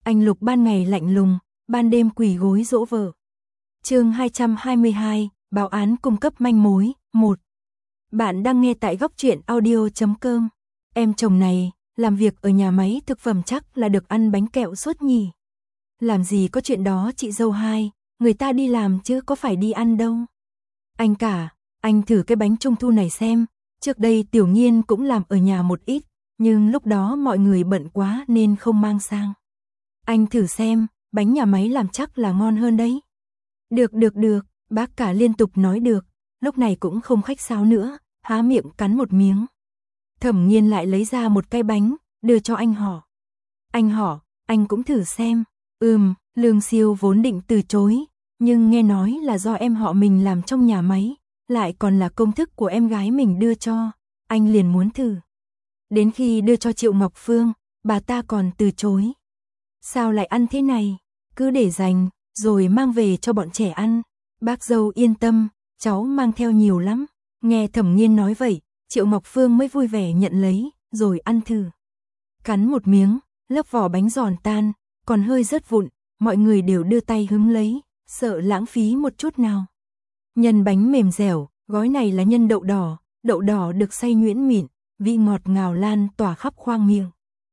Anh Lục ban ngày lạnh lùng, ban đêm quỳ gối dỗ vợ. Chương 222, báo án cung cấp manh mối, 1. Bạn đang nghe tại góc truyện audio.com. Em chồng này, làm việc ở nhà máy thực phẩm chắc là được ăn bánh kẹo suốt nhỉ. Làm gì có chuyện đó chị dâu hai, người ta đi làm chứ có phải đi ăn đâu. Anh cả, anh thử cái bánh trung thu này xem, trước đây Tiểu Nghiên cũng làm ở nhà một ít, nhưng lúc đó mọi người bận quá nên không mang sang. Anh thử xem, bánh nhà máy làm chắc là ngon hơn đấy. Được, bác cả liên tục nói được, lúc này cũng không khách sáo nữa, há miệng cắn một miếng. Thẩm Nghiên lại lấy ra một cái bánh, đưa cho anh Họ. Anh Họ, anh cũng thử xem. Lương Siêu vốn định từ chối, nhưng nghe nói là do em họ mình làm trong nhà máy, lại còn là công thức của em gái mình đưa cho, anh liền muốn thử. Đến khi đưa cho Triệu Ngọc Phương, bà ta còn từ chối. Sao lại ăn thế này, cứ để dành, rồi mang về cho bọn trẻ ăn. Bác dâu yên tâm, cháu mang theo nhiều lắm. Nghe Thẩm Nghiên nói vậy, Triệu Ngọc Phương mới vui vẻ nhận lấy, rồi ăn thử. Cắn một miếng, lớp vỏ bánh giòn tan, còn hơi rớt vụn, mọi người đều đưa tay hứng lấy, sợ lãng phí một chút nào. Nhân bánh mềm dẻo, gói này là nhân đậu đỏ được xay nhuyễn mịn, vị ngọt ngào lan tỏa khắp khoang miệng.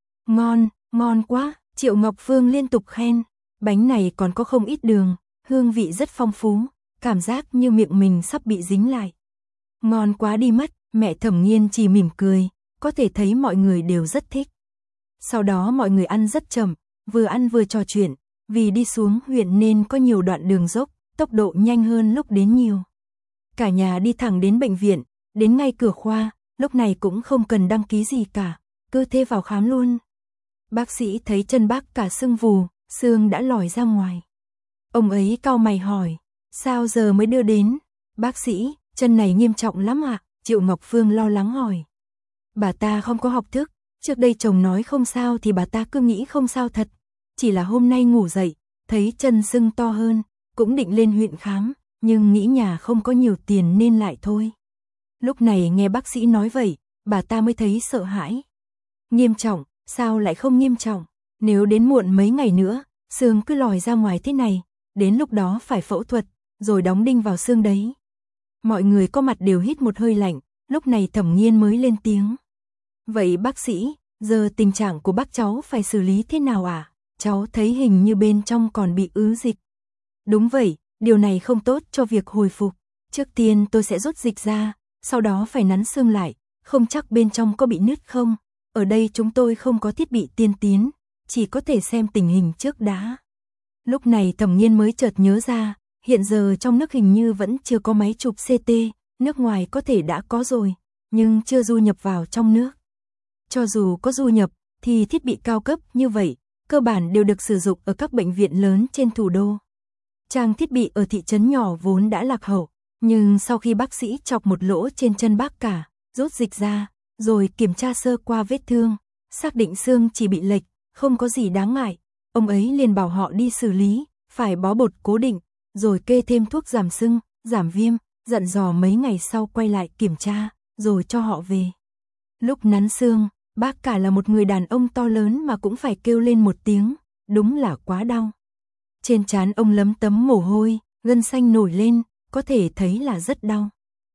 Ngon quá, Triệu Ngọc Phương liên tục khen, bánh này còn có không ít đường, hương vị rất phong phú, cảm giác như miệng mình sắp bị dính lại. Ngon quá đi mất, mẹ Thẩm Nghiên chỉ mỉm cười, có thể thấy mọi người đều rất thích. Sau đó mọi người ăn rất chậm, vừa ăn vừa trò chuyện, vì đi xuống huyện nên có nhiều đoạn đường dốc, tốc độ nhanh hơn lúc đến nhiều. Cả nhà đi thẳng đến bệnh viện, đến ngay cửa khoa, lúc này cũng không cần đăng ký gì cả, cứ thế vào khám luôn. Bác sĩ thấy chân bác cả sưng vù, xương đã lòi ra ngoài. Ông ấy cau mày hỏi, sao giờ mới đưa đến? Bác sĩ, chân này nghiêm trọng lắm ạ? Triệu Ngọc Phương lo lắng hỏi. Bà ta không có học thức, trước đây chồng nói không sao thì bà ta cứ nghĩ không sao thật. Chỉ là hôm nay ngủ dậy, thấy chân sưng to hơn, cũng định lên huyện khám, nhưng nghĩ nhà không có nhiều tiền nên lại thôi. Lúc này nghe bác sĩ nói vậy, bà ta mới thấy sợ hãi. Nghiêm trọng, sao lại không nghiêm trọng? Nếu đến muộn mấy ngày nữa, xương cứ lòi ra ngoài thế này, đến lúc đó phải phẫu thuật, rồi đóng đinh vào xương đấy. Mọi người có mặt đều hít một hơi lạnh, lúc này Thẩm Nghiên mới lên tiếng. Vậy bác sĩ, giờ tình trạng của bác cháu phải xử lý thế nào ạ? Cháu thấy hình như bên trong còn bị ứ dịch. Đúng vậy, điều này không tốt cho việc hồi phục. Trước tiên tôi sẽ rút dịch ra, sau đó phải nắn xương lại, không chắc bên trong có bị nứt không. Ở đây chúng tôi không có thiết bị tiên tiến, chỉ có thể xem tình hình trước đã. Lúc này Thẩm Nghiên mới chợt nhớ ra, hiện giờ trong nước hình như vẫn chưa có máy chụp CT, nước ngoài có thể đã có rồi, nhưng chưa du nhập vào trong nước. Cho dù có du nhập, thì thiết bị cao cấp như vậy, cơ bản đều được sử dụng ở các bệnh viện lớn trên thủ đô. Trang thiết bị ở thị trấn nhỏ vốn đã lạc hậu, nhưng sau khi bác sĩ chọc một lỗ trên chân bác cả, rút dịch ra, rồi kiểm tra sơ qua vết thương, xác định xương chỉ bị lệch, không có gì đáng ngại, ông ấy liền bảo họ đi xử lý, phải bó bột cố định, rồi kê thêm thuốc giảm sưng, giảm viêm, dặn dò mấy ngày sau quay lại kiểm tra, rồi cho họ về. Lúc nắn xương, bác cả là một người đàn ông to lớn mà cũng phải kêu lên một tiếng, đúng là quá đau. Trên trán ông lấm tấm mồ hôi, gân xanh nổi lên, có thể thấy là rất đau.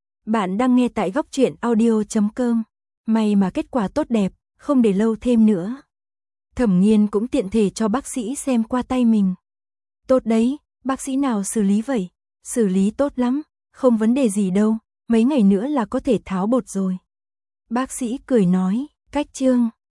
Bạn đang nghe tại góc truyện audio.com. May mà kết quả tốt đẹp, không để lâu thêm nữa. Thẩm Nghiên cũng tiện thể cho bác sĩ xem qua tay mình. Tốt đấy, bác sĩ nào xử lý vậy? Xử lý tốt lắm, không vấn đề gì đâu, mấy ngày nữa là có thể tháo bột rồi. Bác sĩ cười nói, cách chương.